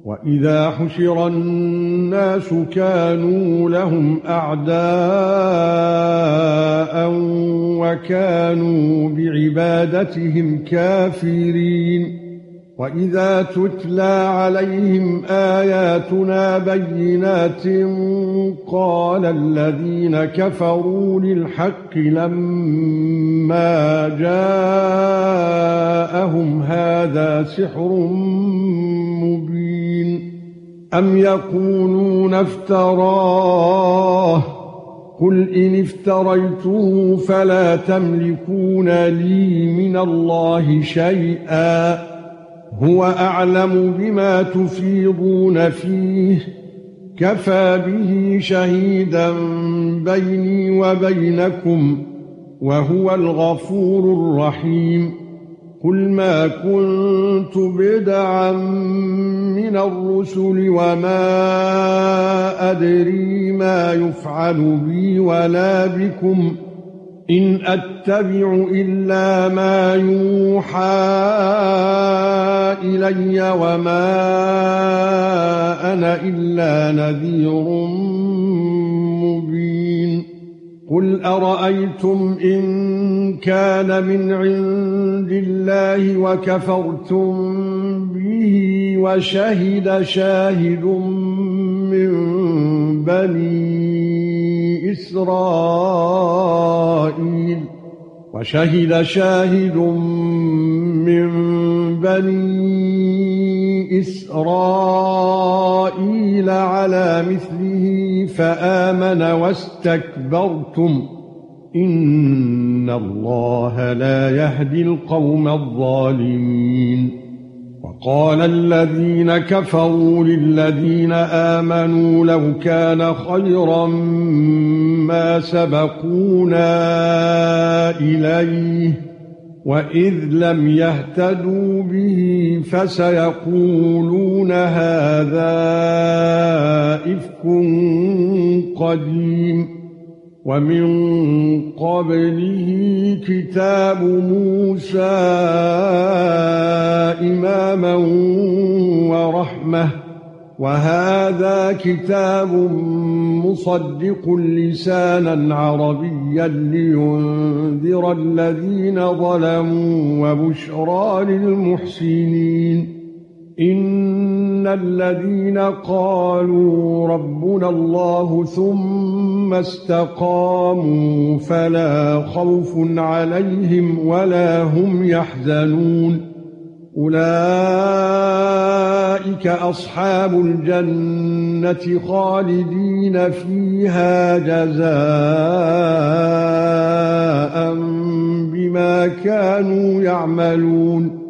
وَإِذَا حُشِرَ النَّاسُ كَانُوا لَهُمْ أَعْدَاءً وَكَانُوا بِعِبَادَتِهِمْ كَافِرِينَ وَإِذَا تُتْلَى عَلَيْهِمْ آيَاتُنَا بَيِّنَاتٍ قَالَ الَّذِينَ كَفَرُوا لِلْحَقِّ لَمَّا جَاءَهُمْ هَذَا سِحْرٌ مُبِينٌ أَمْ يَقُولُونَ افْتَرَاهُ قُلْ إِنِ افْتَرَيْتُهُ فَلَا تَمْلِكُونَ لِي مِنَ اللَّهِ شَيْئًا هُوَ أَعْلَمُ بِمَا تُفِيضُونَ فِيهِ كَفَى بِهِ شَهِيدًا بَيْنِي وَبَيْنَكُمْ وَهُوَ الْغَفُورُ الرَّحِيمُ قُلْ مَا كُنتُ بِدْعًا مِنَ الرُّسُلِ وَمَا أَدْرِي مَا يُفْعَلُ بِي وَلَا بِكُمْ إِنْ أَتَّبِعُ إِلَّا مَا يُوحَى إِلَيَّ وَمَا أَنَا إِلَّا نَذِيرٌ مُبِينٌ قُلْ أَرَأَيْتُمْ إِنْ كَانَ مِنْ عِندِ اللَّهِ وَكَفَرْتُمْ بِهِ وَشَهِدَ شَاهِدٌ مِنْ بَنِي إسرائيل على مثله فآمن واستكبرتم إن الله لا يهدي القوم الظالمين وقال الذين كفروا للذين آمنوا لو كان خيرا ما سبقونا إليه وإذ لم يهتدوا به فسيقولون هذا إفك قديم ومن قبله كتاب موسى إماما ورحمة وهذا كتاب مصدق لسانا عربيا لينذر الذين ظلموا وبشرى للمحسنين إن الذين قالوا ربنا الله ثم استقاموا فلا خوف عليهم ولا هم يحزنون أولئك أصحاب الجنة خالدين فيها جزاء بما كانوا يعملون